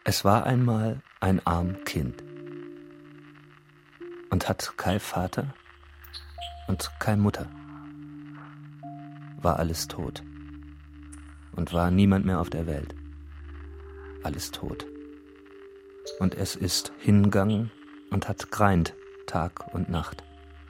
Es war einmal ein arm Kind und hat kein Vater und keine Mutter. War alles tot und war niemand mehr auf der Welt. Alles tot. Und es ist hingegangen und hat greint Tag und Nacht.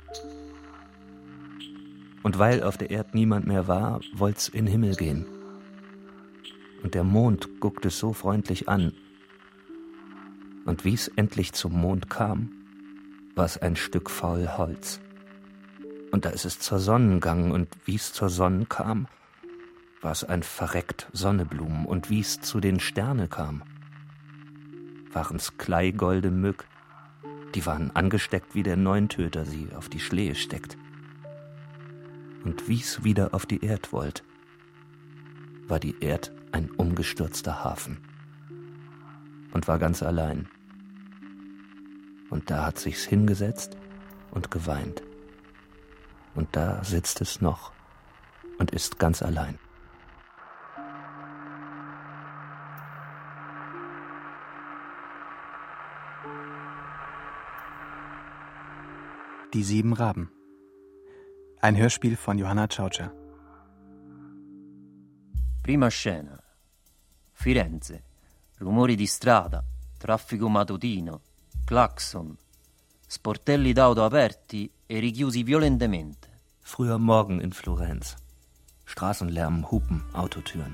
Und weil auf der Erd niemand mehr war, wollt's in den Himmel gehen. Und der Mond guckt es so freundlich an. Und wie's endlich zum Mond kam, war's ein Stück faul Holz. Und da ist es zur Sonne gegangen, und wie's zur Sonne kam, war's ein verreckt Sonneblumen. Und wie's zu den Sterne kam, waren's kleigolde Mück, die waren angesteckt, wie der Neuntöter sie auf die Schlehe steckt. Und wie's wieder auf die Erd wollt, war die Erd ein umgestürzter Hafen und war ganz allein. Und da hat sich's hingesetzt und geweint. Und da sitzt es noch und ist ganz allein. Die 7 Raben. Ein Hörspiel von Johanna Ciaucia. Prima scena. Firenze. Rumori di strada, traffico mattutino, clacson, sportelli d'auto aperti e richiusi violentemente. Früher Morgen in Florenz. Straßenlärm, Hupen, Autotüren.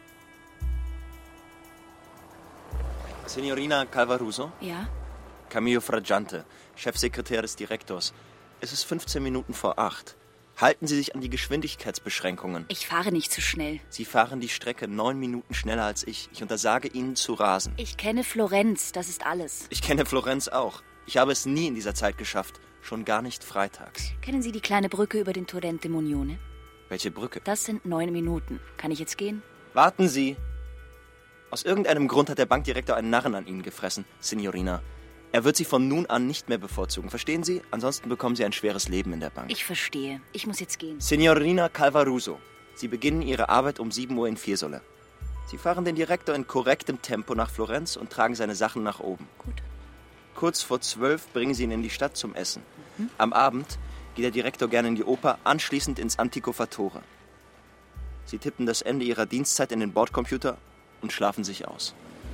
Signorina Calvaruso? Ja? Camillo Fraggiante, Chefsekretär des Direktors. Es ist 15 Minuten vor 8. Halten Sie sich an die Geschwindigkeitsbeschränkungen. Ich fahre nicht zu schnell. Sie fahren die Strecke 9 Minuten schneller als ich. Ich untersage Ihnen zu rasen. Ich kenne Florenz, das ist alles. Ich kenne Florenz auch. Ich habe es nie in dieser Zeit geschafft. Schon gar nicht freitags. Kennen Sie die kleine Brücke über den Torrente Monione? Welche Brücke? Das sind 9 Minuten. Kann ich jetzt gehen? Warten Sie! Aus irgendeinem Grund hat der Bankdirektor einen Narren an Ihnen gefressen, Signorina. Er wird Sie von nun an nicht mehr bevorzugen. Verstehen Sie? Ansonsten bekommen Sie ein schweres Leben in der Bank. Ich verstehe. Ich muss jetzt gehen. Signorina Calvaruso, Sie beginnen Ihre Arbeit um 7 Uhr in Fiesole. Sie fahren den Direktor in korrektem Tempo nach Florenz und tragen seine Sachen nach oben. Gut. Kurz vor 12 bringen Sie ihn in die Stadt zum Essen. Am Abend geht der Direktor gerne in die Oper, anschließend ins Antico Fattore. Sie tippen das Ende Ihrer Dienstzeit in den Bordcomputer und schlafen sich aus.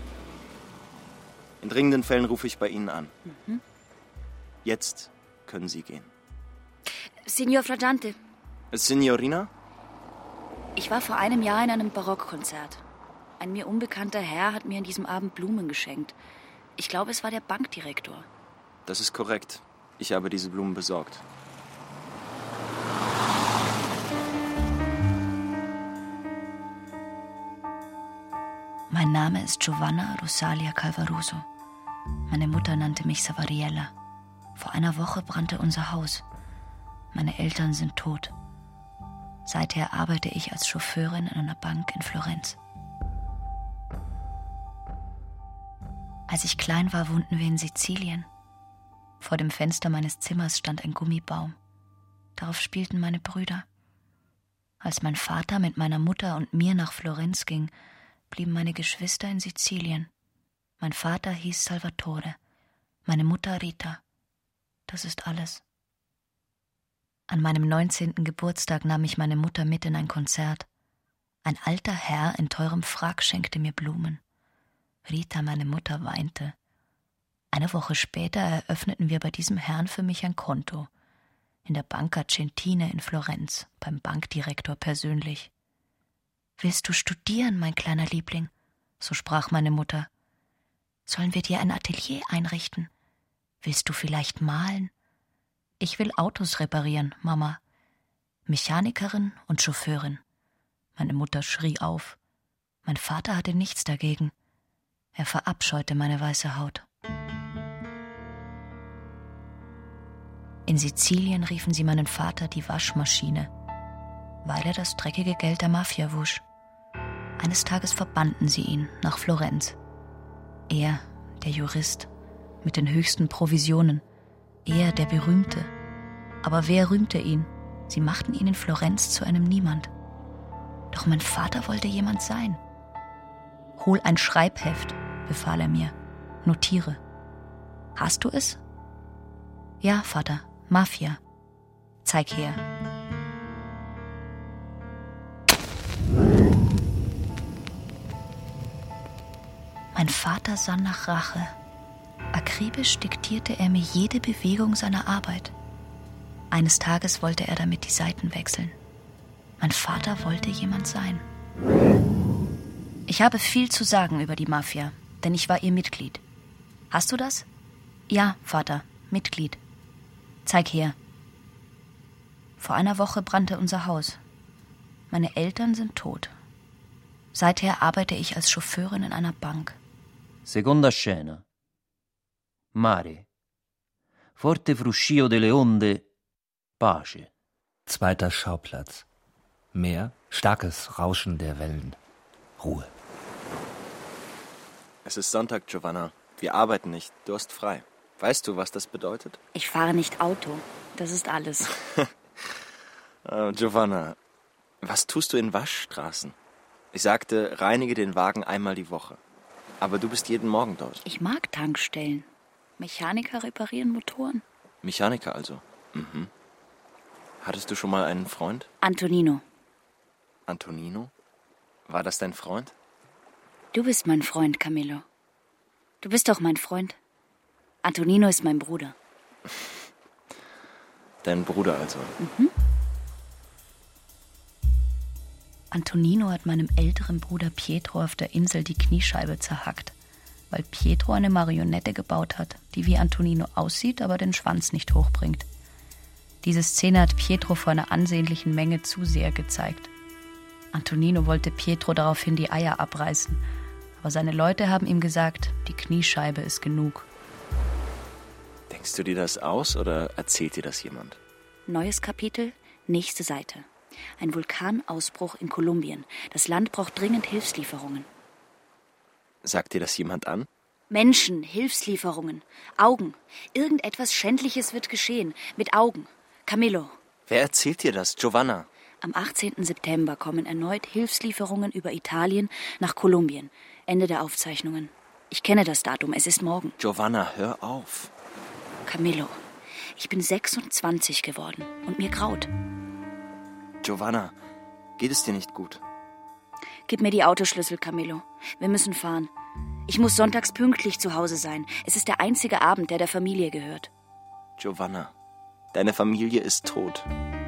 In dringenden Fällen rufe ich bei Ihnen an. Jetzt können Sie gehen. Signor Fraggiante. Signorina? Ich war vor einem Jahr in einem Barockkonzert. Ein mir unbekannter Herr hat mir an diesem Abend Blumen geschenkt. Ich glaube, es war der Bankdirektor. Das ist korrekt. Ich habe diese Blumen besorgt. Mein Name ist Giovanna Rosalia Calvaruso. Meine Mutter nannte mich Savariella. Vor einer Woche brannte unser Haus. Meine Eltern sind tot. Seither arbeite ich als Chauffeurin in einer Bank in Florenz. Als ich klein war, wohnten wir in Sizilien. Vor dem Fenster meines Zimmers stand ein Gummibaum. Darauf spielten meine Brüder. Als mein Vater mit meiner Mutter und mir nach Florenz ging, blieben meine Geschwister in Sizilien. Mein Vater hieß Salvatore, meine Mutter Rita. Das ist alles. An meinem 19. Geburtstag nahm ich meine Mutter mit in ein Konzert. Ein alter Herr in teurem Frack schenkte mir Blumen. Rita, meine Mutter, weinte. Eine Woche später eröffneten wir bei diesem Herrn für mich ein Konto. In der Banca Centine in Florenz, beim Bankdirektor persönlich. »Willst du studieren, mein kleiner Liebling?« so sprach meine Mutter. »Sollen wir dir ein Atelier einrichten? Willst du vielleicht malen?« »Ich will Autos reparieren, Mama.« Mechanikerin und Chauffeurin. Meine Mutter schrie auf. Mein Vater hatte nichts dagegen. Er verabscheute meine weiße Haut. In Sizilien riefen sie meinen Vater die Waschmaschine, weil er das dreckige Geld der Mafia wusch. Eines Tages verbannten sie ihn nach Florenz. Er, der Jurist, mit den höchsten Provisionen. Er, der Berühmte. Aber wer rühmte ihn? Sie machten ihn in Florenz zu einem Niemand. Doch mein Vater wollte jemand sein. »Hol ein Schreibheft«, befahl er mir. Notiere. Hast du es? Ja, Vater, Mafia. Zeig her. Mein Vater sann nach Rache. Akribisch diktierte er mir jede Bewegung seiner Arbeit. Eines Tages wollte er damit die Seiten wechseln. Mein Vater wollte jemand sein. Ich habe viel zu sagen über die Mafia, denn ich war ihr Mitglied. Hast du das? Ja, Vater, Mitglied. Zeig her. Vor einer Woche brannte unser Haus. Meine Eltern sind tot. Seither arbeite ich als Chauffeurin in einer Bank. Seconda scena. Mare. Forte fruscio delle onde. Pace. Zweiter Schauplatz. Meer, starkes Rauschen der Wellen. Ruhe. Es ist Sonntag, Giovanna. Wir arbeiten nicht. Du hast frei. Weißt du, was das bedeutet? Ich fahre nicht Auto. Das ist alles. Giovanna, was tust du in Waschstraßen? Ich sagte, reinige den Wagen einmal die Woche. Aber du bist jeden Morgen dort. Ich mag Tankstellen. Mechaniker reparieren Motoren. Mechaniker also? Mhm. Hattest du schon mal einen Freund? Antonino. Antonino? War das dein Freund? Du bist mein Freund, Camillo. Du bist doch mein Freund. Antonino ist mein Bruder. Dein Bruder also? Mhm. Antonino hat meinem älteren Bruder Pietro auf der Insel die Kniescheibe zerhackt, weil Pietro eine Marionette gebaut hat, die wie Antonino aussieht, aber den Schwanz nicht hochbringt. Diese Szene hat Pietro vor einer ansehnlichen Menge Zuseher gezeigt. Antonino wollte Pietro daraufhin die Eier abreißen, aber seine Leute haben ihm gesagt, die Kniescheibe ist genug. Denkst du dir das aus oder erzählt dir das jemand? Neues Kapitel, nächste Seite. Ein Vulkanausbruch in Kolumbien. Das Land braucht dringend Hilfslieferungen. Sagt dir das jemand an? Menschen, Hilfslieferungen, Augen. Irgendetwas Schändliches wird geschehen. Mit Augen. Camillo. Wer erzählt dir das? Giovanna. Am 18. September kommen erneut Hilfslieferungen über Italien nach Kolumbien. Ende der Aufzeichnungen. Ich kenne das Datum, es ist morgen. Giovanna, hör auf. Camillo, ich bin 26 geworden und mir graut. Giovanna, geht es dir nicht gut? Gib mir die Autoschlüssel, Camillo. Wir müssen fahren. Ich muss sonntags pünktlich zu Hause sein. Es ist der einzige Abend, der Familie gehört. Giovanna, deine Familie ist tot.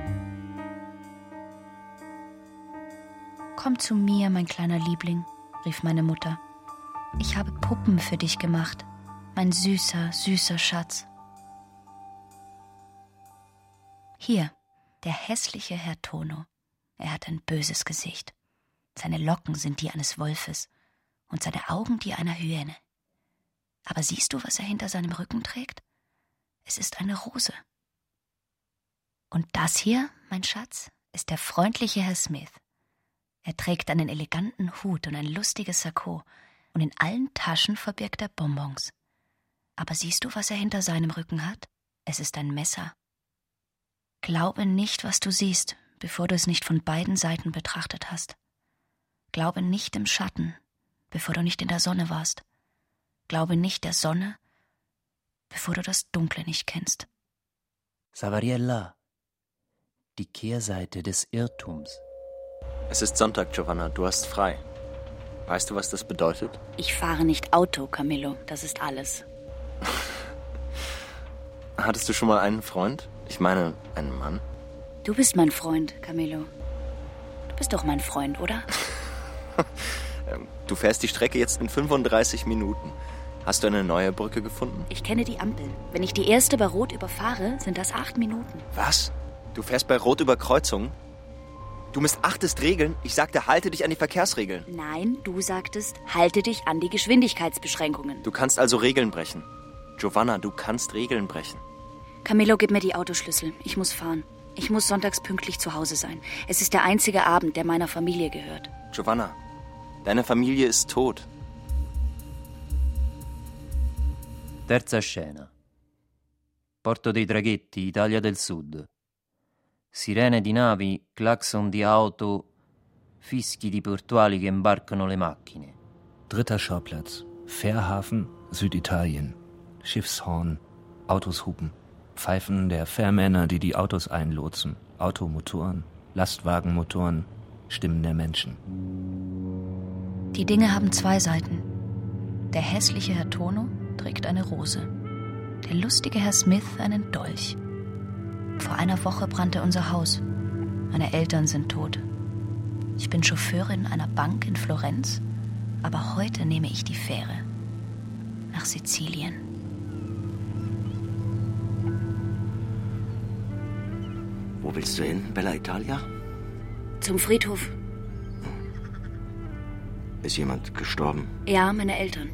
Komm zu mir, mein kleiner Liebling, rief meine Mutter. Ich habe Puppen für dich gemacht. Mein süßer, süßer Schatz. Hier, der hässliche Herr Tono. Er hat ein böses Gesicht. Seine Locken sind die eines Wolfes und seine Augen die einer Hyäne. Aber siehst du, was er hinter seinem Rücken trägt? Es ist eine Rose. Und das hier, mein Schatz, ist der freundliche Herr Smith. Er trägt einen eleganten Hut und ein lustiges Sakko und in allen Taschen verbirgt er Bonbons. Aber siehst du, was er hinter seinem Rücken hat? Es ist ein Messer. Glaube nicht, was du siehst, bevor du es nicht von beiden Seiten betrachtet hast. Glaube nicht dem Schatten, bevor du nicht in der Sonne warst. Glaube nicht der Sonne, bevor du das Dunkle nicht kennst. Savariella, die Kehrseite des Irrtums. Es ist Sonntag, Giovanna, du hast frei. Weißt du, was das bedeutet? Ich fahre nicht Auto, Camillo, das ist alles. Hattest du schon mal einen Freund? Ich meine, einen Mann? Du bist mein Freund, Camillo. Du bist doch mein Freund, oder? Du fährst die Strecke jetzt in 35 Minuten. Hast du eine neue Brücke gefunden? Ich kenne die Ampeln. Wenn ich die erste bei Rot überfahre, sind das 8 Minuten. Was? Du fährst bei Rot über Kreuzungen? Du missachtest Regeln? Ich sagte, halte dich an die Verkehrsregeln. Nein, du sagtest, halte dich an die Geschwindigkeitsbeschränkungen. Du kannst also Regeln brechen. Giovanna, du kannst Regeln brechen. Camillo, gib mir die Autoschlüssel. Ich muss fahren. Ich muss sonntags pünktlich zu Hause sein. Es ist der einzige Abend, der meiner Familie gehört. Giovanna, deine Familie ist tot. Terza scena. Porto dei Traghetti, Italia del Sud. Sirene di navi, clacson di auto, fischi di portuali che imbarcano le macchine. Dritter Schauplatz. Fährhafen, Süditalien. Schiffshorn, Autos hupen. Pfeifen der Fährmänner, die die Autos einlotsen. Automotoren, Lastwagenmotoren, Stimmen der Menschen. Die Dinge haben zwei Seiten. Der hässliche Herr Tono trägt eine Rose. Der lustige Herr Smith einen Dolch. Vor einer Woche brannte unser Haus. Meine Eltern sind tot. Ich bin Chauffeurin einer Bank in Florenz, aber heute nehme ich die Fähre nach Sizilien. Wo willst du hin, Bella Italia? Zum Friedhof. Ist jemand gestorben? Ja, meine Eltern.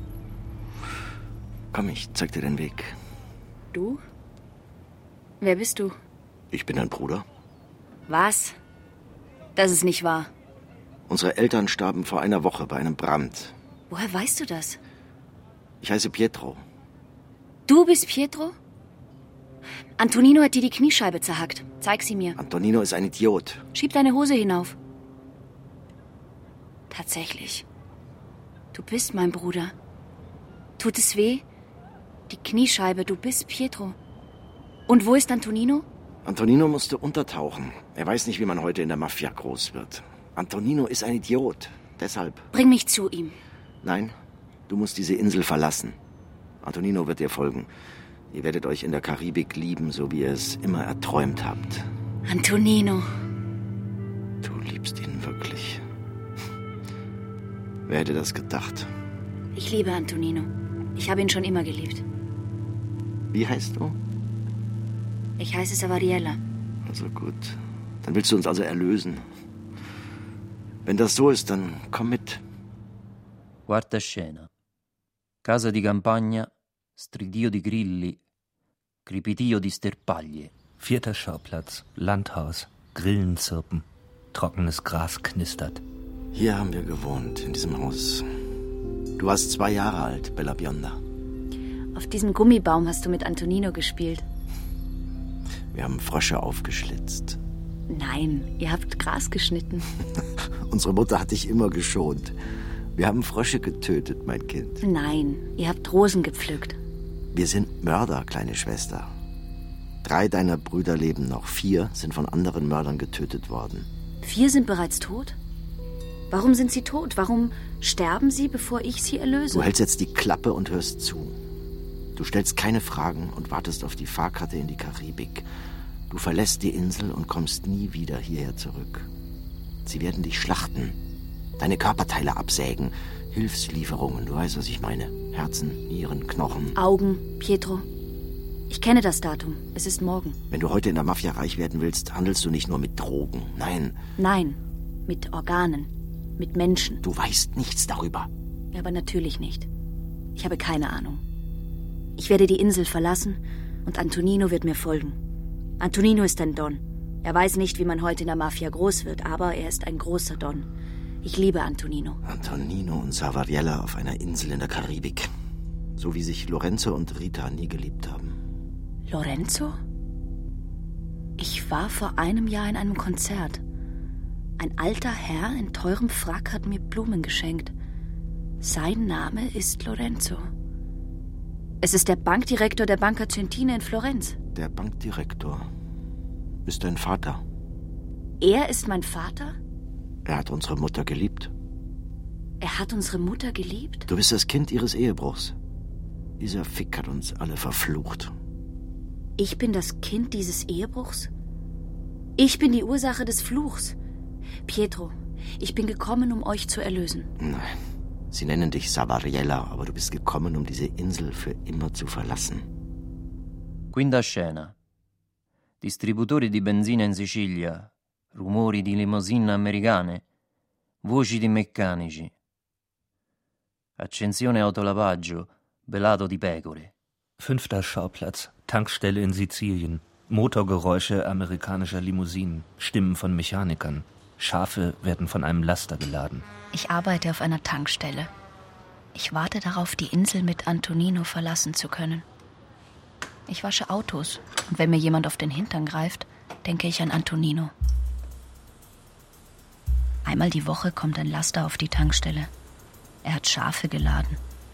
Komm, ich zeig dir den Weg. Du? Wer bist du? Ich bin dein Bruder. Was? Das ist nicht wahr. Unsere Eltern starben vor einer Woche bei einem Brand. Woher weißt du das? Ich heiße Pietro. Du bist Pietro? Antonino hat dir die Kniescheibe zerhackt. Zeig sie mir. Antonino ist ein Idiot. Schieb deine Hose hinauf. Tatsächlich. Du bist mein Bruder. Tut es weh? Die Kniescheibe, du bist Pietro. Und wo ist Antonino? Antonino musste untertauchen. Er weiß nicht, wie man heute in der Mafia groß wird. Antonino ist ein Idiot. Deshalb. Bring mich zu ihm. Nein, du musst diese Insel verlassen. Antonino wird dir folgen. Ihr werdet euch in der Karibik lieben, so wie ihr es immer erträumt habt. Antonino. Du liebst ihn wirklich. Wer hätte das gedacht? Ich liebe Antonino. Ich habe ihn schon immer geliebt. Wie heißt du? Ich heiße Savariella. Also gut. Dann willst du uns also erlösen. Wenn das so ist, dann komm mit. Quarta scena. Casa di campagna, stridio di grilli, crepitio di sterpaglie. 4. Schauplatz, Landhaus, Grillen zirpen, trockenes Gras knistert. Hier haben wir gewohnt, in diesem Haus. Du warst 2 Jahre alt, Bella Bionda. Auf diesem Gummibaum hast du mit Antonino gespielt. Wir haben Frösche aufgeschlitzt. Nein, ihr habt Gras geschnitten. Unsere Mutter hat dich immer geschont. Wir haben Frösche getötet, mein Kind. Nein, ihr habt Rosen gepflückt. Wir sind Mörder, kleine Schwester. 3 deiner Brüder leben noch. 4 sind von anderen Mördern getötet worden. 4 sind bereits tot? Warum sind sie tot? Warum sterben sie, bevor ich sie erlöse? Du hältst jetzt die Klappe und hörst zu. Du stellst keine Fragen und wartest auf die Fahrkarte in die Karibik. Du verlässt die Insel und kommst nie wieder hierher zurück. Sie werden dich schlachten, deine Körperteile absägen, Hilfslieferungen, du weißt, was ich meine. Herzen, Nieren, Knochen. Augen, Pietro. Ich kenne das Datum. Es ist morgen. Wenn du heute in der Mafia reich werden willst, handelst du nicht nur mit Drogen. Nein. Nein, mit Organen. Mit Menschen. Du weißt nichts darüber. Ja, aber natürlich nicht. Ich habe keine Ahnung. Ich werde die Insel verlassen und Antonino wird mir folgen. Antonino ist ein Don. Er weiß nicht, wie man heute in der Mafia groß wird, aber er ist ein großer Don. Ich liebe Antonino. Antonino und Savariella auf einer Insel in der Karibik. So wie sich Lorenzo und Rita nie geliebt haben. Lorenzo? Ich war vor einem Jahr in einem Konzert. Ein alter Herr in teurem Frack hat mir Blumen geschenkt. Sein Name ist Lorenzo. Es ist der Bankdirektor der Banca Centina in Florenz. Der Bankdirektor ist dein Vater. Er ist mein Vater? Er hat unsere Mutter geliebt. Er hat unsere Mutter geliebt? Du bist das Kind ihres Ehebruchs. Dieser Fick hat uns alle verflucht. Ich bin das Kind dieses Ehebruchs? Ich bin die Ursache des Fluchs. Pietro, ich bin gekommen, um euch zu erlösen. Nein, sie nennen dich Savariella, aber du bist gekommen, um diese Insel für immer zu verlassen. Quinta scena. Distributori di benzina in Sicilia, rumori di limousine americane, voci di meccanici. Accensione autolavaggio, belato di pecore. 5. Schauplatz, Tankstelle in Sizilien, Motorgeräusche amerikanischer Limousinen, Stimmen von Mechanikern. Schafe werden von einem Laster geladen. Ich arbeite auf einer Tankstelle. Ich warte darauf, die Insel mit Antonino verlassen zu können. Ich wasche Autos und wenn mir jemand auf den Hintern greift, denke ich an Antonino. Einmal die Woche kommt ein Laster auf die Tankstelle. Er hat Schafe geladen.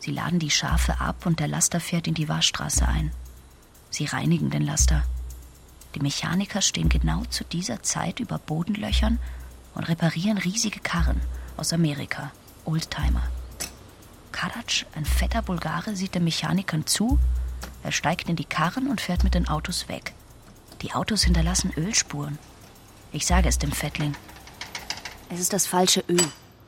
Sie laden die Schafe ab und der Laster fährt in die Waschstraße ein. Sie reinigen den Laster. Die Mechaniker stehen genau zu dieser Zeit über Bodenlöchern und reparieren riesige Karren aus Amerika, Oldtimer. Karac, ein fetter Bulgare, sieht den Mechanikern zu. Er steigt in die Karren und fährt mit den Autos weg. Die Autos hinterlassen Ölspuren. Ich sage es dem Fettling. Es ist das falsche Öl.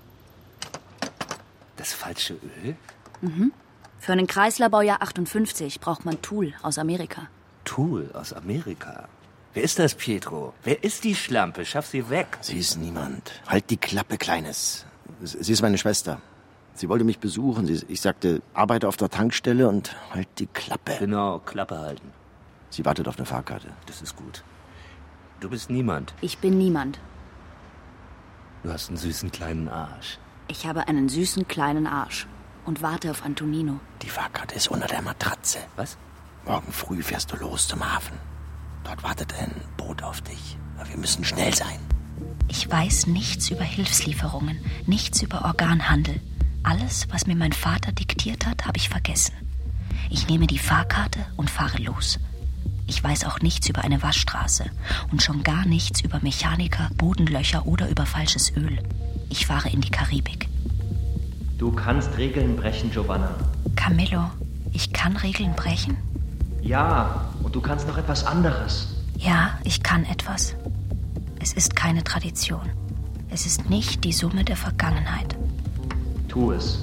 Das falsche Öl? Mhm. Für einen Chrysler-Baujahr 58 braucht man Tool aus Amerika. Tool aus Amerika? Wer ist das, Pietro? Wer ist die Schlampe? Schaff sie weg. Sie ist niemand. Halt die Klappe, Kleines. Sie ist meine Schwester. Sie wollte mich besuchen. Ich sagte, arbeite auf der Tankstelle und halt die Klappe. Genau, Klappe halten. Sie wartet auf eine Fahrkarte. Das ist gut. Du bist niemand. Ich bin niemand. Du hast einen süßen kleinen Arsch. Ich habe einen süßen kleinen Arsch und warte auf Antonino. Die Fahrkarte ist unter der Matratze. Was? Morgen früh fährst du los zum Hafen. Dort wartet ein Boot auf dich. Aber wir müssen schnell sein. Ich weiß nichts über Hilfslieferungen, nichts über Organhandel. Alles, was mir mein Vater diktiert hat, habe ich vergessen. Ich nehme die Fahrkarte und fahre los. Ich weiß auch nichts über eine Waschstraße und schon gar nichts über Mechaniker, Bodenlöcher oder über falsches Öl. Ich fahre in die Karibik. Du kannst Regeln brechen, Giovanna. Camillo, ich kann Regeln brechen? Ja, und du kannst noch etwas anderes. Ja, ich kann etwas. Es ist keine Tradition. Es ist nicht die Summe der Vergangenheit. Tu es.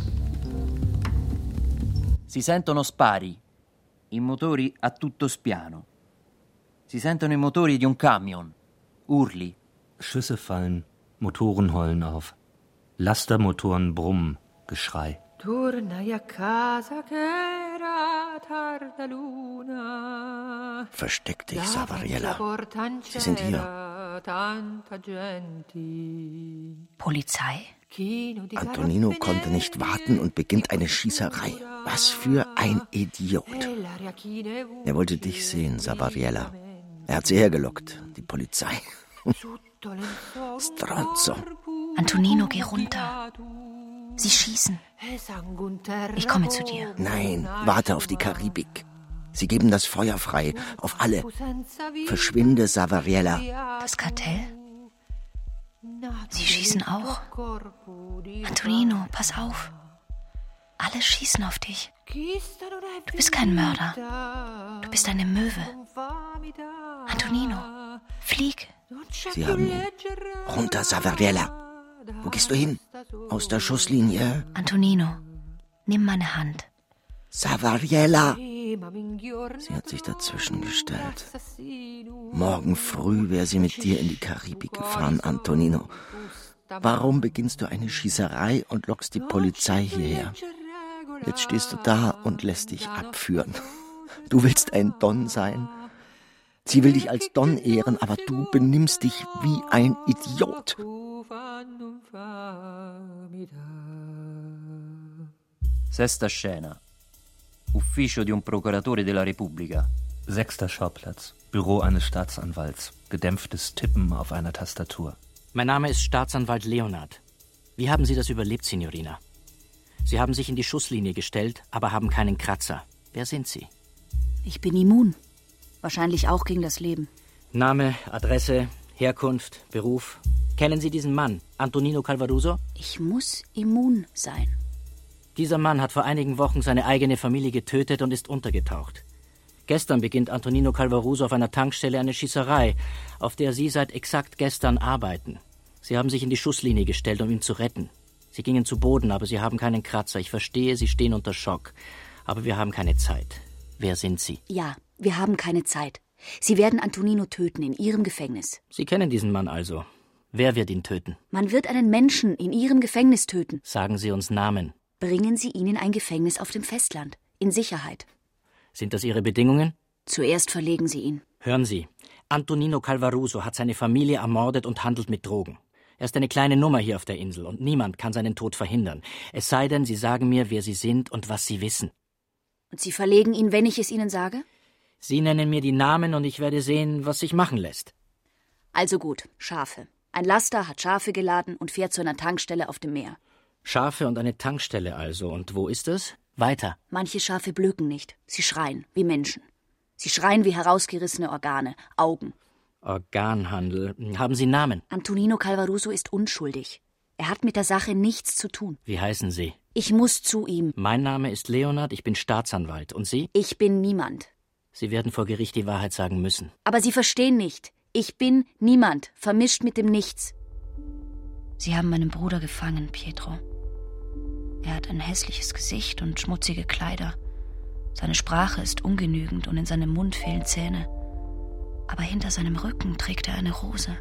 Si sentono spari, i motori a tutto spiano. Si sentono i motori di un camion, urli. Schüsse fallen, Motoren heulen auf. Lastermotoren brummen, Geschrei. Versteck dich, Savariella. Sie sind hier. Polizei? Antonino konnte nicht warten und beginnt eine Schießerei. Was für ein Idiot. Er wollte dich sehen, Savariella. Er hat sie hergelockt, die Polizei. Stronzo. Antonino, geh runter. Sie schießen. Ich komme zu dir. Nein, warte auf die Karibik. Sie geben das Feuer frei, auf alle. Verschwinde, Savariella. Das Kartell? Sie schießen auch. Antonino, pass auf. Alle schießen auf dich. Du bist kein Mörder. Du bist eine Möwe. Antonino, flieg. Sie haben ihn. Runter, Savariella. Wo gehst du hin? Aus der Schusslinie? Antonino, nimm meine Hand. Savariella! Sie hat sich dazwischen gestellt. Morgen früh wäre sie mit dir in die Karibik gefahren, Antonino. Warum beginnst du eine Schießerei und lockst die Polizei hierher? Jetzt stehst du da und lässt dich abführen. Du willst ein Don sein? Sie will dich als Don ehren, aber du benimmst dich wie ein Idiot. Sesta scena. Ufficio di un procuratore della Repubblica. 6. Schauplatz. Büro eines Staatsanwalts. Gedämpftes Tippen auf einer Tastatur. Mein Name ist Staatsanwalt Leonard. Wie haben Sie das überlebt, Signorina? Sie haben sich in die Schusslinie gestellt, aber haben keinen Kratzer. Wer sind Sie? Ich bin immun. Wahrscheinlich auch gegen das Leben. Name, Adresse, Herkunft, Beruf. Kennen Sie diesen Mann, Antonino Calvaruso? Ich muss immun sein. Dieser Mann hat vor einigen Wochen seine eigene Familie getötet und ist untergetaucht. Gestern beginnt Antonino Calvaruso auf einer Tankstelle eine Schießerei, auf der Sie seit exakt gestern arbeiten. Sie haben sich in die Schusslinie gestellt, um ihn zu retten. Sie gingen zu Boden, aber Sie haben keinen Kratzer. Ich verstehe, Sie stehen unter Schock. Aber wir haben keine Zeit. Wer sind Sie? Ja, wir haben keine Zeit. Sie werden Antonino töten in Ihrem Gefängnis. Sie kennen diesen Mann also. Wer wird ihn töten? Man wird einen Menschen in Ihrem Gefängnis töten. Sagen Sie uns Namen. Bringen Sie ihn in ein Gefängnis auf dem Festland. In Sicherheit. Sind das Ihre Bedingungen? Zuerst verlegen Sie ihn. Hören Sie, Antonino Calvaruso hat seine Familie ermordet und handelt mit Drogen. Er ist eine kleine Nummer hier auf der Insel und niemand kann seinen Tod verhindern. Es sei denn, Sie sagen mir, wer Sie sind und was Sie wissen. Und Sie verlegen ihn, wenn ich es Ihnen sage? Sie nennen mir die Namen und ich werde sehen, was sich machen lässt. Also gut, Schafe. Ein Laster hat Schafe geladen und fährt zu einer Tankstelle auf dem Meer. Schafe und eine Tankstelle also. Und wo ist es? Weiter. Manche Schafe blöken nicht. Sie schreien, wie Menschen. Sie schreien wie herausgerissene Organe, Augen. Organhandel. Haben Sie Namen? Antonino Calvaruso ist unschuldig. Er hat mit der Sache nichts zu tun. Wie heißen Sie? Ich muss zu ihm. Mein Name ist Leonard, ich bin Staatsanwalt. Und Sie? Ich bin niemand. Sie werden vor Gericht die Wahrheit sagen müssen. Aber Sie verstehen nicht. Ich bin niemand, vermischt mit dem Nichts. Sie haben meinen Bruder gefangen, Pietro. Er hat ein hässliches Gesicht und schmutzige Kleider. Seine Sprache ist ungenügend und in seinem Mund fehlen Zähne. Aber hinter seinem Rücken trägt er eine Rose.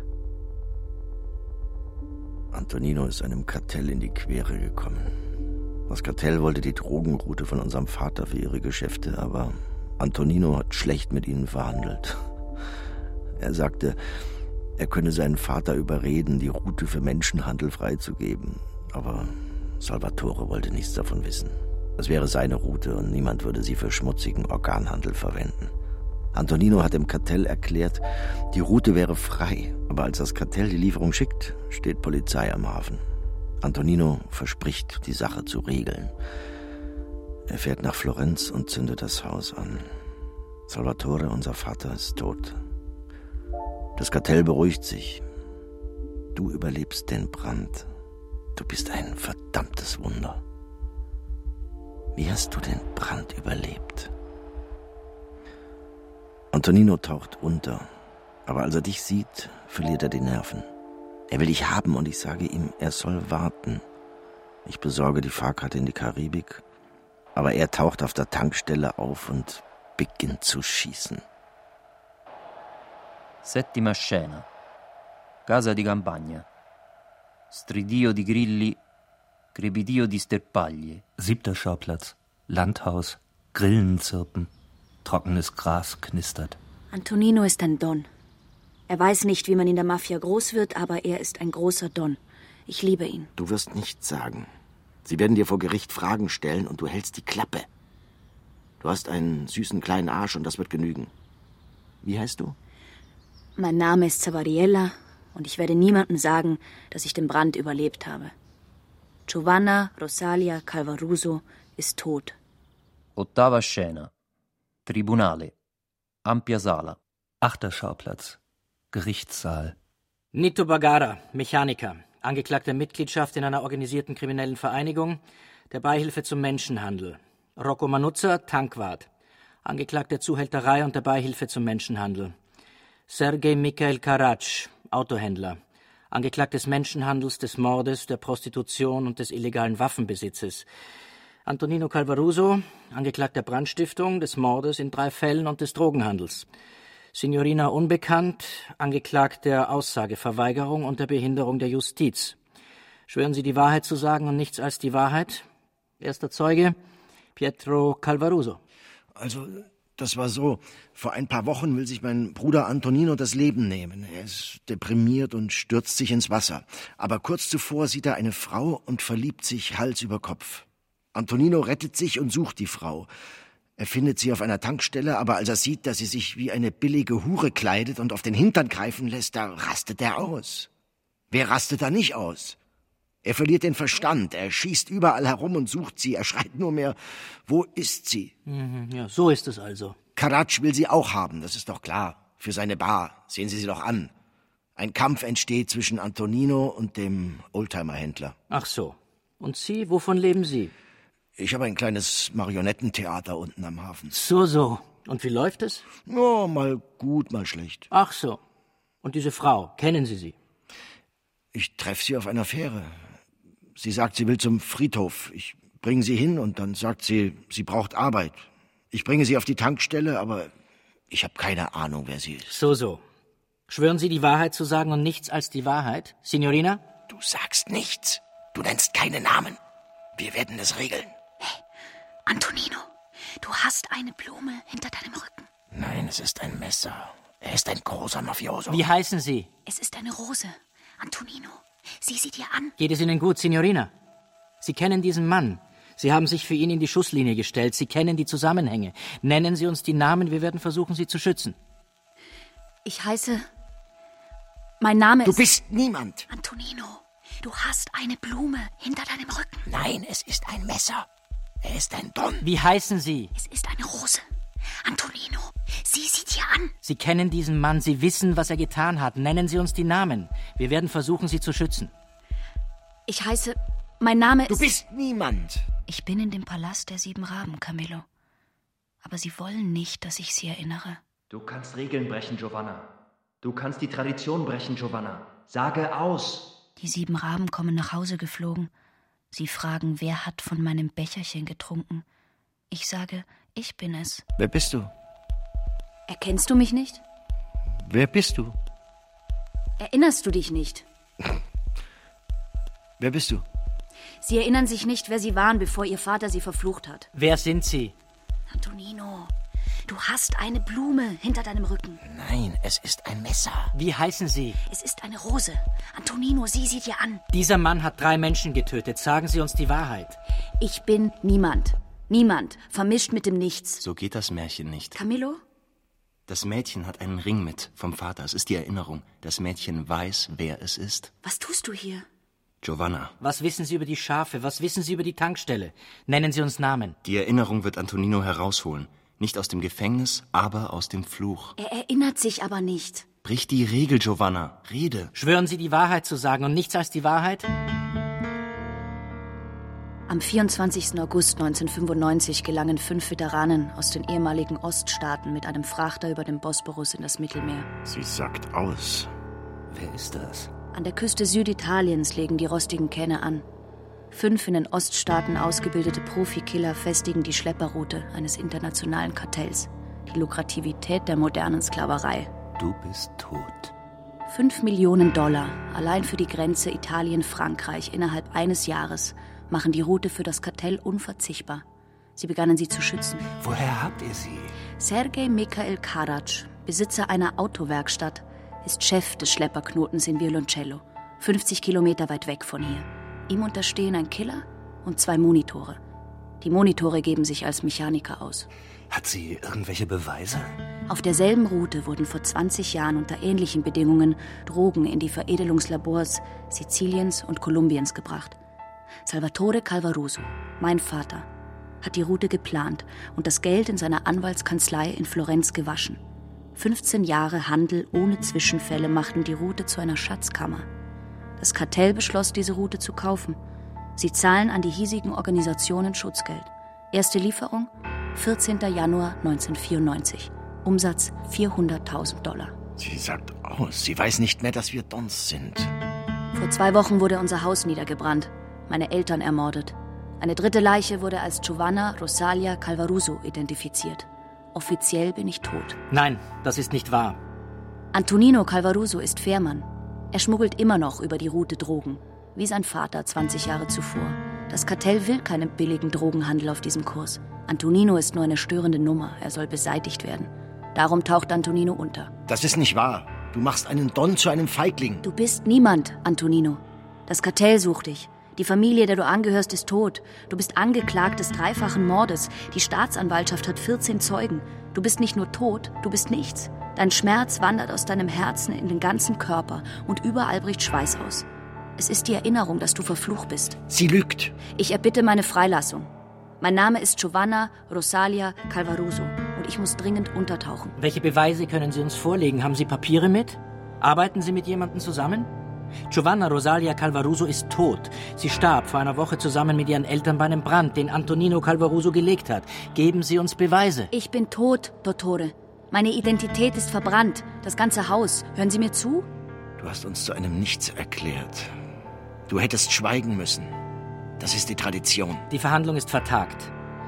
Antonino ist einem Kartell in die Quere gekommen. Das Kartell wollte die Drogenroute von unserem Vater für ihre Geschäfte, aber Antonino hat schlecht mit ihnen verhandelt. Er sagte, er könne seinen Vater überreden, die Route für Menschenhandel freizugeben. Aber Salvatore wollte nichts davon wissen. Es wäre seine Route und niemand würde sie für schmutzigen Organhandel verwenden. Antonino hat dem Kartell erklärt, die Route wäre frei, aber als das Kartell die Lieferung schickt, steht Polizei am Hafen. Antonino verspricht, die Sache zu regeln. Er fährt nach Florenz und zündet das Haus an. Salvatore, unser Vater, ist tot. Das Kartell beruhigt sich. Du überlebst den Brand. Du bist ein verdammtes Wunder. Wie hast du den Brand überlebt? Antonino taucht unter, aber als er dich sieht, verliert er die Nerven. Er will dich haben und ich sage ihm, er soll warten. Ich besorge die Fahrkarte in die Karibik, aber er taucht auf der Tankstelle auf und beginnt zu schießen. Settima scena. Casa di campagna. Stridio di grilli, crepidio di sterpaglie. 7. Schauplatz. Landhaus. Grillen zirpen. Trockenes Gras knistert. Antonino ist ein Don. Er weiß nicht, wie man in der Mafia groß wird, aber er ist ein großer Don. Ich liebe ihn. Du wirst nichts sagen. Sie werden dir vor Gericht Fragen stellen und du hältst die Klappe. Du hast einen süßen kleinen Arsch und das wird genügen. Wie heißt du? Mein Name ist Zavariella und ich werde niemandem sagen, dass ich den Brand überlebt habe. Giovanna Rosalia Calvaruso ist tot. 8. scena. Tribunale. Ampia Sala. 8. Schauplatz. Gerichtssaal. Nito Bagara, Mechaniker, Angeklagter Mitgliedschaft in einer organisierten kriminellen Vereinigung, der Beihilfe zum Menschenhandel. Rocco Manuzza, Tankwart, Angeklagter Zuhälterei und der Beihilfe zum Menschenhandel. Sergei Michael Karatsch, Autohändler, Angeklagt des Menschenhandels, des Mordes, der Prostitution und des illegalen Waffenbesitzes. Antonino Calvaruso, angeklagt der Brandstiftung, des Mordes in 3 Fällen und des Drogenhandels. Signorina Unbekannt, angeklagt der Aussageverweigerung und der Behinderung der Justiz. Schwören Sie, die Wahrheit zu sagen und nichts als die Wahrheit? Erster Zeuge, Pietro Calvaruso. Also, das war so. Vor ein paar Wochen will sich mein Bruder Antonino das Leben nehmen. Er ist deprimiert und stürzt sich ins Wasser. Aber kurz zuvor sieht er eine Frau und verliebt sich Hals über Kopf. Antonino rettet sich und sucht die Frau. Er findet sie auf einer Tankstelle, aber als er sieht, dass sie sich wie eine billige Hure kleidet und auf den Hintern greifen lässt, da rastet er aus. Wer rastet da nicht aus? Er verliert den Verstand, er schießt überall herum und sucht sie, er schreit nur mehr, wo ist sie? Ja, so ist es also. Karatsch will sie auch haben, das ist doch klar. Für seine Bar, sehen Sie sie doch an. Ein Kampf entsteht zwischen Antonino und dem Oldtimer-Händler. Ach so. Und Sie, wovon leben Sie? Ich habe ein kleines Marionettentheater unten am Hafen. So. Und wie läuft es? Ja, mal gut, mal schlecht. Ach so. Und diese Frau, kennen Sie sie? Ich treffe sie auf einer Fähre. Sie sagt, sie will zum Friedhof. Ich bringe sie hin und dann sagt sie, sie braucht Arbeit. Ich bringe sie auf die Tankstelle, aber ich habe keine Ahnung, wer sie ist. So. Schwören Sie, die Wahrheit zu sagen und nichts als die Wahrheit, Signorina? Du sagst nichts. Du nennst keine Namen. Wir werden es regeln. Hey, Antonino, du hast eine Blume hinter deinem Rücken. Nein, es ist ein Messer. Er ist ein großer Mafioso. Wie heißen Sie? Es ist eine Rose. Antonino, sieh sie dir an. Geht es Ihnen gut, Signorina? Sie kennen diesen Mann. Sie haben sich für ihn in die Schusslinie gestellt. Sie kennen die Zusammenhänge. Nennen Sie uns die Namen, wir werden versuchen, Sie zu schützen. Ich heiße... Mein Name ist... Du bist niemand. Antonino, du hast eine Blume hinter deinem Rücken. Nein, es ist ein Messer. Er ist ein Don. Wie heißen Sie? Es ist eine Rose. Antonino, sie sieht hier an. Sie kennen diesen Mann, Sie wissen, was er getan hat. Nennen Sie uns die Namen. Wir werden versuchen, Sie zu schützen. Ich heiße... Mein Name ist... Du bist niemand. Ich bin in dem Palast der 7 Raben, Camillo. Aber sie wollen nicht, dass ich sie erinnere. Du kannst Regeln brechen, Giovanna. Du kannst die Tradition brechen, Giovanna. Sage aus. Die 7 Raben kommen nach Hause geflogen. Sie fragen, wer hat von meinem Becherchen getrunken. Ich sage, ich bin es. Wer bist du? Erkennst du mich nicht? Wer bist du? Erinnerst du dich nicht? Wer bist du? Sie erinnern sich nicht, wer sie waren, bevor ihr Vater sie verflucht hat. Wer sind Sie? Antonino, du hast eine Blume hinter deinem Rücken. Nein, es ist ein Messer. Wie heißen Sie? Es ist eine Rose. Antonino, sieh sie dir an. Dieser Mann hat 3 Menschen getötet. Sagen Sie uns die Wahrheit. Ich bin niemand. Niemand. Vermischt mit dem Nichts. So geht das Märchen nicht. Camillo? Das Mädchen hat einen Ring mit vom Vater. Es ist die Erinnerung. Das Mädchen weiß, wer es ist. Was tust du hier? Giovanna. Was wissen Sie über die Schafe? Was wissen Sie über die Tankstelle? Nennen Sie uns Namen. Die Erinnerung wird Antonino herausholen. Nicht aus dem Gefängnis, aber aus dem Fluch. Er erinnert sich aber nicht. Brich die Regel, Giovanna. Rede. Schwören Sie, die Wahrheit zu sagen und nichts als die Wahrheit? Am 24. August 1995 gelangen 5 Veteranen aus den ehemaligen Oststaaten mit einem Frachter über den Bosporus in das Mittelmeer. Sie sagt aus. Wer ist das? An der Küste Süditaliens legen die rostigen Kähne an. 5 in den Oststaaten ausgebildete Profikiller festigen die Schlepperroute eines internationalen Kartells. Die Lukrativität der modernen Sklaverei. Du bist tot. 5 Millionen Dollar allein für die Grenze Italien-Frankreich innerhalb eines Jahres machen die Route für das Kartell unverzichtbar. Sie begannen sie zu schützen. Woher habt ihr sie? Sergej Mikhail Karac, Besitzer einer Autowerkstatt, ist Chef des Schlepperknotens in Violoncello, 50 Kilometer weit weg von hier. Ihm unterstehen ein Killer und 2 Monitore. Die Monitore geben sich als Mechaniker aus. Hat sie irgendwelche Beweise? Auf derselben Route wurden vor 20 Jahren unter ähnlichen Bedingungen Drogen in die Veredelungslabors Siziliens und Kolumbiens gebracht. Salvatore Calvaruso, mein Vater, hat die Route geplant und das Geld in seiner Anwaltskanzlei in Florenz gewaschen. 15 Jahre Handel ohne Zwischenfälle machten die Route zu einer Schatzkammer. Das Kartell beschloss, diese Route zu kaufen. Sie zahlen an die hiesigen Organisationen Schutzgeld. Erste Lieferung 14. Januar 1994. Umsatz $400.000. Sie sagt aus. Sie weiß nicht mehr, dass wir Dons sind. Vor 2 Wochen wurde unser Haus niedergebrannt, meine Eltern ermordet. Eine 3. Leiche wurde als Giovanna Rosalia Calvaruso identifiziert. Offiziell bin ich tot. Nein, das ist nicht wahr. Antonino Calvaruso ist Fährmann. Er schmuggelt immer noch über die Route Drogen, wie sein Vater 20 Jahre zuvor. Das Kartell will keinen billigen Drogenhandel auf diesem Kurs. Antonino ist nur eine störende Nummer. Er soll beseitigt werden. Darum taucht Antonino unter. Das ist nicht wahr. Du machst einen Don zu einem Feigling. Du bist niemand, Antonino. Das Kartell sucht dich. Die Familie, der du angehörst, ist tot. Du bist angeklagt des 3-fachen Mordes. Die Staatsanwaltschaft hat 14 Zeugen. Du bist nicht nur tot, du bist nichts. Dein Schmerz wandert aus deinem Herzen in den ganzen Körper und überall bricht Schweiß aus. Es ist die Erinnerung, dass du verflucht bist. Sie lügt. Ich erbitte meine Freilassung. Mein Name ist Giovanna Rosalia Calvaruso und ich muss dringend untertauchen. Welche Beweise können Sie uns vorlegen? Haben Sie Papiere mit? Arbeiten Sie mit jemandem zusammen? Giovanna Rosalia Calvaruso ist tot. Sie starb vor einer Woche zusammen mit ihren Eltern bei einem Brand, den Antonino Calvaruso gelegt hat. Geben Sie uns Beweise. Ich bin tot, Dottore. Meine Identität ist verbrannt. Das ganze Haus. Hören Sie mir zu? Du hast uns zu einem Nichts erklärt. Du hättest schweigen müssen. Das ist die Tradition. Die Verhandlung ist vertagt.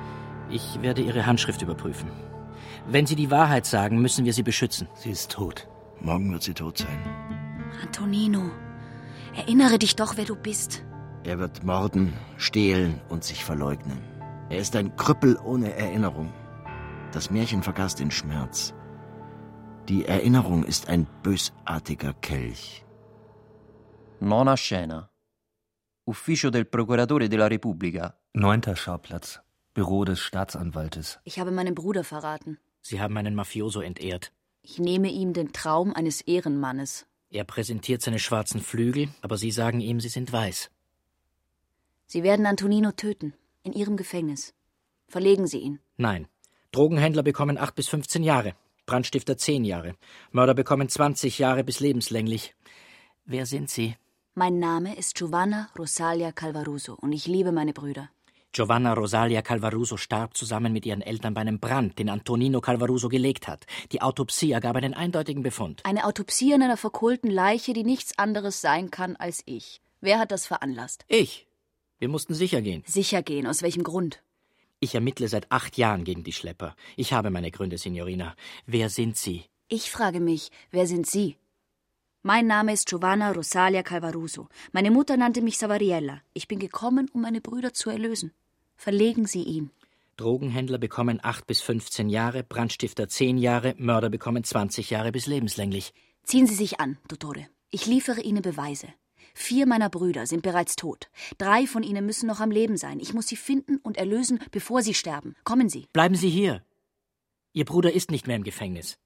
Ich werde Ihre Handschrift überprüfen. Wenn Sie die Wahrheit sagen, müssen wir Sie beschützen. Sie ist tot. Morgen wird sie tot sein. Antonino, erinnere dich doch, wer du bist. Er wird morden, stehlen und sich verleugnen. Er ist ein Krüppel ohne Erinnerung. Das Märchen vergaß den Schmerz. Die Erinnerung ist ein bösartiger Kelch. Nona Scena. Ufficio del Procuratore della Repubblica. 9. Schauplatz. Büro des Staatsanwaltes. Ich habe meinen Bruder verraten. Sie haben einen Mafioso entehrt. Ich nehme ihm den Traum eines Ehrenmannes. Er präsentiert seine schwarzen Flügel, aber Sie sagen ihm, sie sind weiß. Sie werden Antonino töten. In Ihrem Gefängnis. Verlegen Sie ihn. Nein. Drogenhändler bekommen 8 bis 15 Jahre. Brandstifter 10 Jahre. Mörder bekommen 20 Jahre bis lebenslänglich. Wer sind Sie? Mein Name ist Giovanna Rosalia Calvaruso und ich liebe meine Brüder. Giovanna Rosalia Calvaruso starb zusammen mit ihren Eltern bei einem Brand, den Antonino Calvaruso gelegt hat. Die Autopsie ergab einen eindeutigen Befund. Eine Autopsie an einer verkohlten Leiche, die nichts anderes sein kann als ich. Wer hat das veranlasst? Ich. Wir mussten sicher gehen. Sicher gehen? Aus welchem Grund? Ich ermittle seit 8 Jahren gegen die Schlepper. Ich habe meine Gründe, Signorina. Wer sind Sie? Ich frage mich, wer sind Sie? Mein Name ist Giovanna Rosalia Calvaruso. Meine Mutter nannte mich Savariella. Ich bin gekommen, um meine Brüder zu erlösen. Verlegen Sie ihn. Drogenhändler bekommen 8 bis 15 Jahre, Brandstifter 10 Jahre, Mörder bekommen 20 Jahre bis lebenslänglich. Ziehen Sie sich an, Dottore. Ich liefere Ihnen Beweise. 4 meiner Brüder sind bereits tot. 3 von ihnen müssen noch am Leben sein. Ich muss sie finden und erlösen, bevor sie sterben. Kommen Sie. Bleiben Sie hier. Ihr Bruder ist nicht mehr im Gefängnis.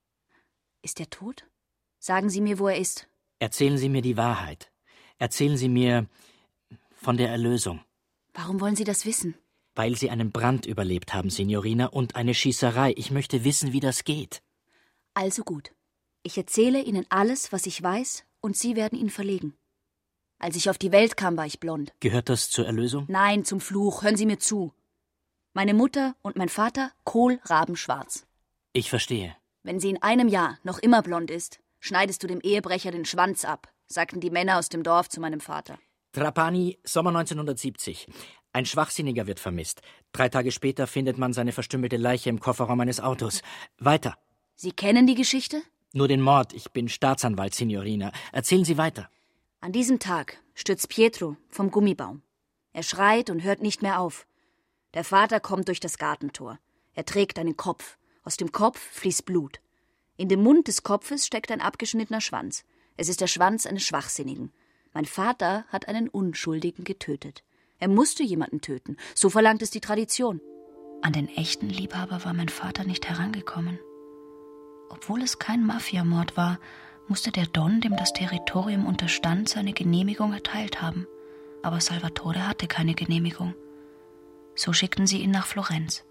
Ist er tot? Sagen Sie mir, wo er ist. Erzählen Sie mir die Wahrheit. Erzählen Sie mir von der Erlösung. Warum wollen Sie das wissen? Weil Sie einen Brand überlebt haben, Signorina, und eine Schießerei. Ich möchte wissen, wie das geht. Also gut. Ich erzähle Ihnen alles, was ich weiß, und Sie werden ihn verlegen. Als ich auf die Welt kam, war ich blond. Gehört das zur Erlösung? Nein, zum Fluch. Hören Sie mir zu. Meine Mutter und mein Vater kohlrabenschwarz. Ich verstehe. Wenn sie in einem Jahr noch immer blond ist, schneidest du dem Ehebrecher den Schwanz ab, sagten die Männer aus dem Dorf zu meinem Vater. Trapani, Sommer 1970. Ein Schwachsinniger wird vermisst. 3 Tage später findet man seine verstümmelte Leiche im Kofferraum eines Autos. Weiter. Sie kennen die Geschichte? Nur den Mord. Ich bin Staatsanwalt, Signorina. Erzählen Sie weiter. An diesem Tag stürzt Pietro vom Gummibaum. Er schreit und hört nicht mehr auf. Der Vater kommt durch das Gartentor. Er trägt einen Kopf. Aus dem Kopf fließt Blut. In dem Mund des Kopfes steckt ein abgeschnittener Schwanz. Es ist der Schwanz eines Schwachsinnigen. Mein Vater hat einen Unschuldigen getötet. Er musste jemanden töten. So verlangt es die Tradition. An den echten Liebhaber war mein Vater nicht herangekommen. Obwohl es kein Mafiamord war, musste der Don, dem das Territorium unterstand, seine Genehmigung erteilt haben. Aber Salvatore hatte keine Genehmigung. So schickten sie ihn nach Florenz.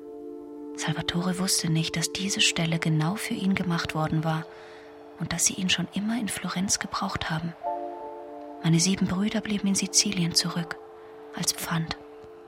Salvatore wusste nicht, dass diese Stelle genau für ihn gemacht worden war und dass sie ihn schon immer in Florenz gebraucht haben. Meine 7 Brüder blieben in Sizilien zurück, als Pfand.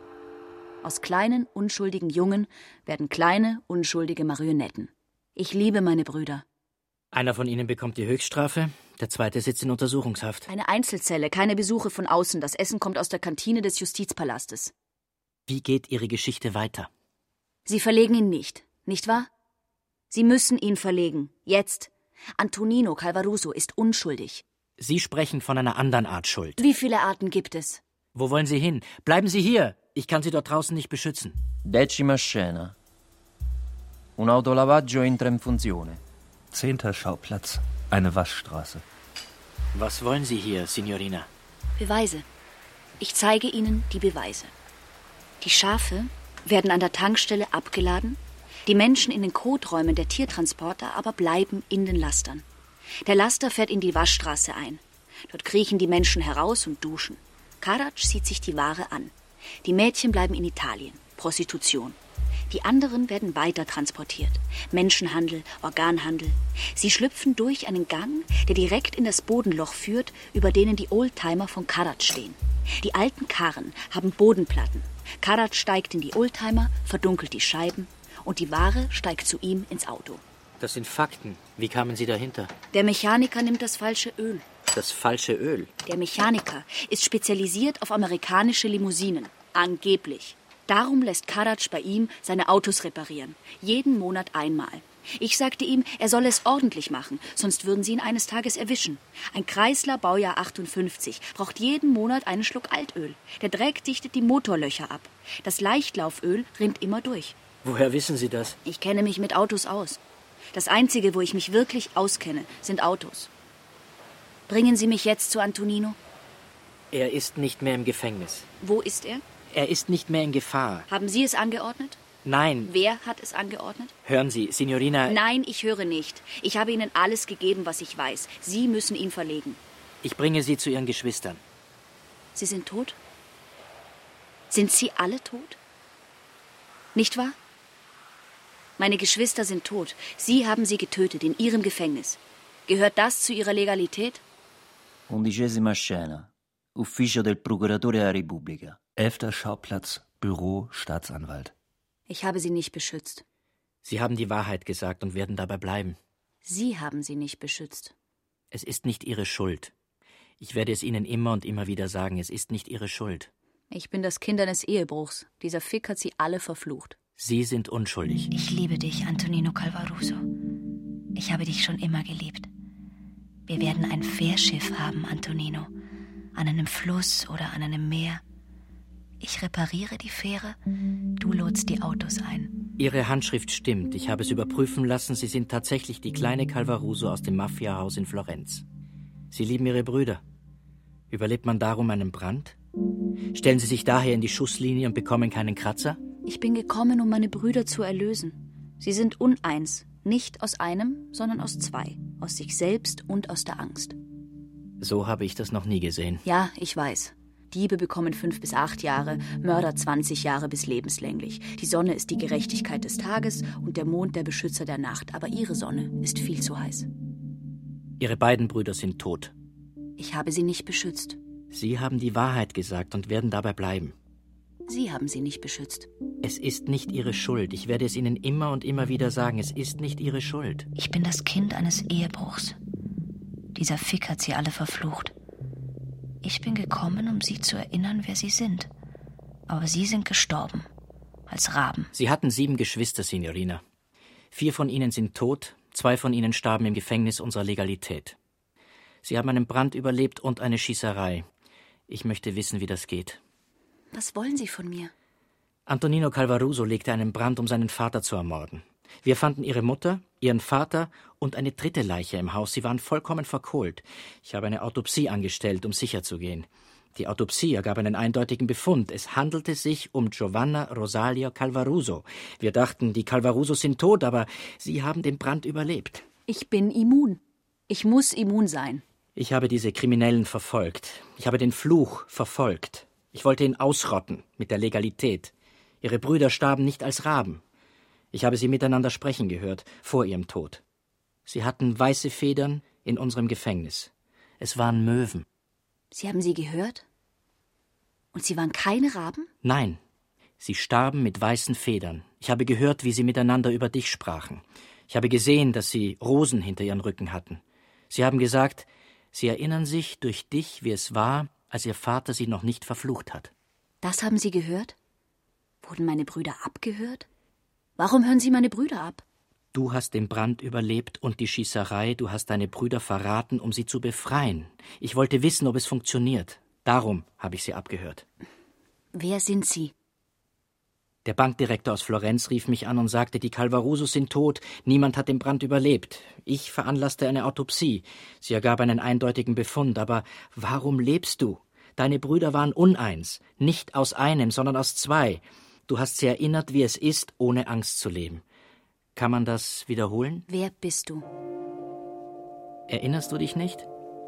Aus kleinen, unschuldigen Jungen werden kleine, unschuldige Marionetten. Ich liebe meine Brüder. Einer von ihnen bekommt die Höchststrafe, der zweite sitzt in Untersuchungshaft. Eine Einzelzelle, keine Besuche von außen. Das Essen kommt aus der Kantine des Justizpalastes. Wie geht Ihre Geschichte weiter? Sie verlegen ihn nicht, nicht wahr? Sie müssen ihn verlegen, jetzt. Antonino Calvaruso ist unschuldig. Sie sprechen von einer anderen Art Schuld. Wie viele Arten gibt es? Wo wollen Sie hin? Bleiben Sie hier. Ich kann Sie dort draußen nicht beschützen. 10ª scena. Un autolavaggio entra in funzione. 10. Schauplatz. Eine Waschstraße. Was wollen Sie hier, Signorina? Beweise. Ich zeige Ihnen die Beweise. Die Schafe werden an der Tankstelle abgeladen, die Menschen in den Koträumen der Tiertransporter aber bleiben in den Lastern. Der Laster fährt in die Waschstraße ein. Dort kriechen die Menschen heraus und duschen. Karac sieht sich die Ware an. Die Mädchen bleiben in Italien. Prostitution. Die anderen werden weiter transportiert. Menschenhandel, Organhandel. Sie schlüpfen durch einen Gang, der direkt in das Bodenloch führt, über denen die Oldtimer von Karac stehen. Die alten Karren haben Bodenplatten. Karac steigt in die Oldtimer, verdunkelt die Scheiben und die Ware steigt zu ihm ins Auto. Das sind Fakten. Wie kamen Sie dahinter? Der Mechaniker nimmt das falsche Öl. Das falsche Öl? Der Mechaniker ist spezialisiert auf amerikanische Limousinen. Angeblich. Darum lässt Karac bei ihm seine Autos reparieren. Jeden Monat einmal. Ich sagte ihm, er solle es ordentlich machen, sonst würden sie ihn eines Tages erwischen. Ein Chrysler Baujahr 58 braucht jeden Monat einen Schluck Altöl. Der Dreck dichtet die Motorlöcher ab. Das Leichtlauföl rinnt immer durch. Woher wissen Sie das? Ich kenne mich mit Autos aus. Das Einzige, wo ich mich wirklich auskenne, sind Autos. Bringen Sie mich jetzt zu Antonino? Er ist nicht mehr im Gefängnis. Wo ist er? Er ist nicht mehr in Gefahr. Haben Sie es angeordnet? Nein. Wer hat es angeordnet? Hören Sie, Signorina... Nein, ich höre nicht. Ich habe Ihnen alles gegeben, was ich weiß. Sie müssen ihn verlegen. Ich bringe Sie zu Ihren Geschwistern. Sie sind tot? Sind Sie alle tot? Nicht wahr? Meine Geschwister sind tot. Sie haben sie getötet, in Ihrem Gefängnis. Gehört das zu Ihrer Legalität? 11. Scena. Ufficio del Procuratore della Repubblica. 11. Schauplatz, Büro Staatsanwalt. Ich habe Sie nicht beschützt. Sie haben die Wahrheit gesagt und werden dabei bleiben. Sie haben sie nicht beschützt. Es ist nicht Ihre Schuld. Ich werde es Ihnen immer und immer wieder sagen, es ist nicht Ihre Schuld. Ich bin das Kind eines Ehebruchs. Dieser Fick hat sie alle verflucht. Sie sind unschuldig. Ich liebe dich, Antonino Calvaruso. Ich habe dich schon immer geliebt. Wir werden ein Fährschiff haben, Antonino. An einem Fluss oder an einem Meer. Ich repariere die Fähre, du lotst die Autos ein. Ihre Handschrift stimmt. Ich habe es überprüfen lassen. Sie sind tatsächlich die kleine Calvaruso aus dem Mafiahaus in Florenz. Sie lieben Ihre Brüder. Überlebt man darum einen Brand? Stellen Sie sich daher in die Schusslinie und bekommen keinen Kratzer? Ich bin gekommen, um meine Brüder zu erlösen. Sie sind uneins. Nicht aus einem, sondern aus zwei. Aus sich selbst und aus der Angst. So habe ich das noch nie gesehen. Ja, ich weiß. Diebe bekommen 5 bis 8 Jahre, Mörder 20 Jahre bis lebenslänglich. Die Sonne ist die Gerechtigkeit des Tages und der Mond der Beschützer der Nacht. Aber Ihre Sonne ist viel zu heiß. Ihre beiden Brüder sind tot. Ich habe sie nicht beschützt. Sie haben die Wahrheit gesagt und werden dabei bleiben. Sie haben sie nicht beschützt. Es ist nicht Ihre Schuld. Ich werde es Ihnen immer und immer wieder sagen. Es ist nicht Ihre Schuld. Ich bin das Kind eines Ehebruchs. Dieser Fick hat sie alle verflucht. Ich bin gekommen, um Sie zu erinnern, wer Sie sind. Aber Sie sind gestorben. Als Raben. Sie hatten 7 Geschwister, Signorina. 4 von ihnen sind tot, 2 von ihnen starben im Gefängnis unserer Legalität. Sie haben einen Brand überlebt und eine Schießerei. Ich möchte wissen, wie das geht. Was wollen Sie von mir? Antonino Calvaruso legte einen Brand, um seinen Vater zu ermorden. Wir fanden Ihre Mutter, Ihren Vater und eine 3. Leiche im Haus. Sie waren vollkommen verkohlt. Ich habe eine Autopsie angestellt, um sicher zu gehen. Die Autopsie ergab einen eindeutigen Befund. Es handelte sich um Giovanna Rosalia Calvaruso. Wir dachten, die Calvarusos sind tot, aber Sie haben den Brand überlebt. Ich bin immun. Ich muss immun sein. Ich habe diese Kriminellen verfolgt. Ich habe den Fluch verfolgt. Ich wollte ihn ausrotten mit der Legalität. Ihre Brüder starben nicht als Raben. Ich habe sie miteinander sprechen gehört, vor ihrem Tod. Sie hatten weiße Federn in unserem Gefängnis. Es waren Möwen. Sie haben sie gehört? Und sie waren keine Raben? Nein, sie starben mit weißen Federn. Ich habe gehört, wie sie miteinander über dich sprachen. Ich habe gesehen, dass sie Rosen hinter ihren Rücken hatten. Sie haben gesagt, sie erinnern sich durch dich, wie es war, als ihr Vater sie noch nicht verflucht hat. Das haben Sie gehört? Wurden meine Brüder abgehört? Warum hören Sie meine Brüder ab? Du hast den Brand überlebt und die Schießerei. Du hast deine Brüder verraten, um sie zu befreien. Ich wollte wissen, ob es funktioniert. Darum habe ich sie abgehört. Wer sind Sie? Der Bankdirektor aus Florenz rief mich an und sagte, die Calvarusos sind tot, niemand hat den Brand überlebt. Ich veranlasste eine Autopsie. Sie ergab einen eindeutigen Befund. Aber warum lebst du? Deine Brüder waren uneins. Nicht aus einem, sondern aus 2. Du hast sie erinnert, wie es ist, ohne Angst zu leben. Kann man das wiederholen? Wer bist du? Erinnerst du dich nicht?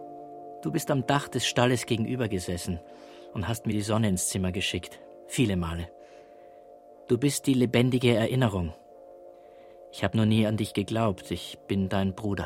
Du bist am Dach des Stalles gegenüber gesessen und hast mir die Sonne ins Zimmer geschickt. Viele Male. Du bist die lebendige Erinnerung. Ich habe nur nie an dich geglaubt. Ich bin dein Bruder.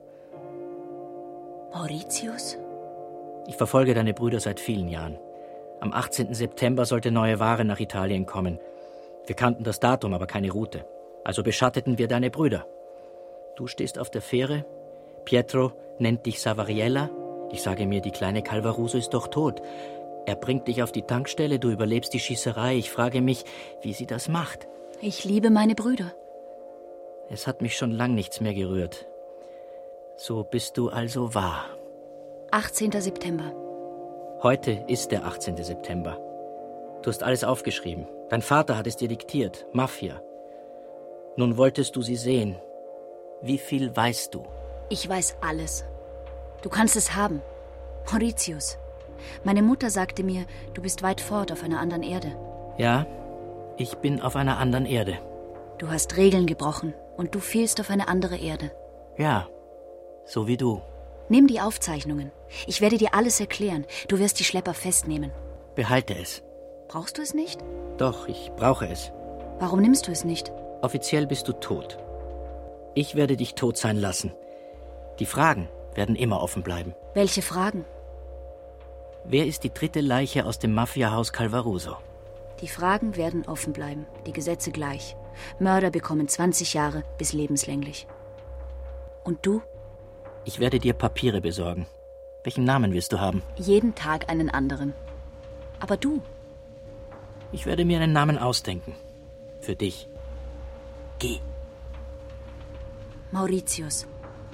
Mauritius? Ich verfolge deine Brüder seit vielen Jahren. Am 18. September sollte neue Ware nach Italien kommen. Wir kannten das Datum, aber keine Route. Also beschatteten wir deine Brüder. Du stehst auf der Fähre. Pietro nennt dich Savariella. Ich sage mir, die kleine Calvaruso ist doch tot. Er bringt dich auf die Tankstelle, du überlebst die Schießerei. Ich frage mich, wie sie das macht. Ich liebe meine Brüder. Es hat mich schon lang nichts mehr gerührt. So bist du also wahr. 18. September. Heute ist der 18. September. Du hast alles aufgeschrieben. Dein Vater hat es dir diktiert. Mafia. Nun wolltest du sie sehen. Wie viel weißt du? Ich weiß alles. Du kannst es haben. Mauritius. Meine Mutter sagte mir, du bist weit fort auf einer anderen Erde. Ja, ich bin auf einer anderen Erde. Du hast Regeln gebrochen und du fehlst auf eine andere Erde. Ja, so wie du. Nimm die Aufzeichnungen. Ich werde dir alles erklären. Du wirst die Schlepper festnehmen. Behalte es. Brauchst du es nicht? Doch, ich brauche es. Warum nimmst du es nicht? Offiziell bist du tot. Ich werde dich tot sein lassen. Die Fragen werden immer offen bleiben. Welche Fragen? Wer ist die dritte Leiche aus dem Mafiahaus Calvaruso? Die Fragen werden offen bleiben, die Gesetze gleich. Mörder bekommen 20 Jahre bis lebenslänglich. Und du? Ich werde dir Papiere besorgen. Welchen Namen willst du haben? Jeden Tag einen anderen. Aber du? Ich werde mir einen Namen ausdenken. Für dich. Geh. Mauritius.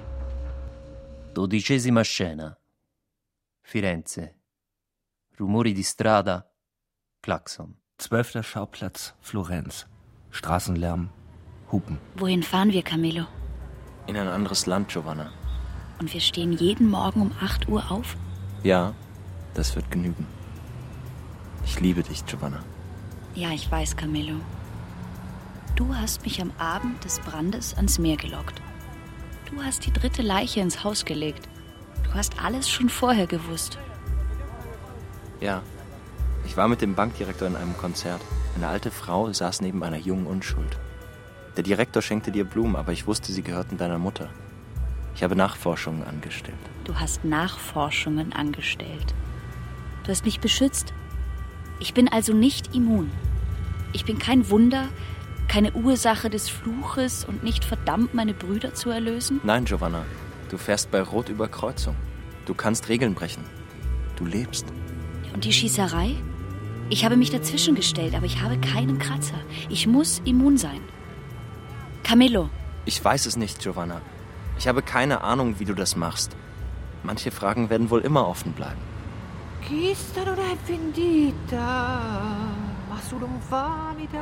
12ª scena. Firenze. Rumori di strada. Klaxon. 12. Schauplatz, Florenz. Straßenlärm, Hupen. Wohin fahren wir, Camillo? In ein anderes Land, Giovanna. Und wir stehen jeden Morgen um 8 Uhr auf? Ja, das wird genügen. Ich liebe dich, Giovanna. Ja, ich weiß, Camillo. Du hast mich am Abend des Brandes ans Meer gelockt. Du hast die dritte Leiche ins Haus gelegt. Du hast alles schon vorher gewusst. Ja, ich war mit dem Bankdirektor in einem Konzert. Eine alte Frau saß neben einer jungen Unschuld. Der Direktor schenkte dir Blumen, aber ich wusste, sie gehörten deiner Mutter. Ich habe Nachforschungen angestellt. Du hast Nachforschungen angestellt. Du hast mich beschützt. Ich bin also nicht immun. Ich bin kein Wunder, keine Ursache des Fluches und nicht verdammt, meine Brüder zu erlösen? Nein, Giovanna, du fährst bei Rot über Kreuzung. Du kannst Regeln brechen. Du lebst. Und die Schießerei? Ich habe mich dazwischen gestellt, aber ich habe keinen Kratzer. Ich muss immun sein. Camillo. Ich weiß es nicht, Giovanna. Ich habe keine Ahnung, wie du das machst. Manche Fragen werden wohl immer offen bleiben. Questa non è vendita, ma solo infamita.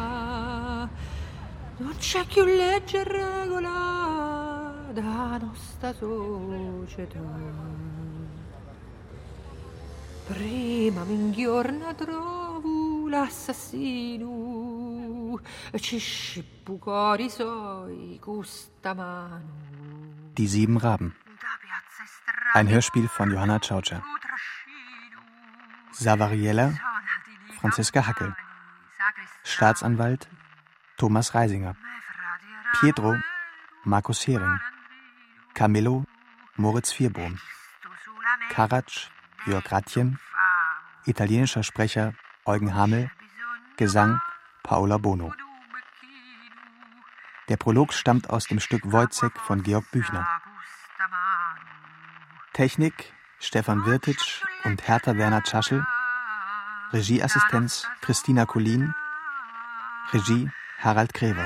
Non c'è chi legge e regola da nostra società. Prima m'ingiorna trovo l'assassino e ci scippucò i suoi custa mano. Die 7 Raben. Ein Hörspiel von Johanna Ciaucia. Savariella, Franziska Hackel. Staatsanwalt, Thomas Reisinger. Pietro, Markus Hering. Camillo, Moritz Vierbohm. Karatsch, Jörg Ratjen. Italienischer Sprecher, Eugen Hamel. Gesang, Paola Bono. Der Prolog stammt aus dem Stück Wojciech von Georg Büchner. Technik Stefan Wirtitsch und Hertha Werner Tschaschel. Regieassistenz Christina Collin. Regie Harald Krever.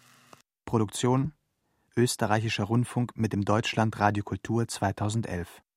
Produktion Österreichischer Rundfunk mit dem Deutschland Radio Kultur 2011.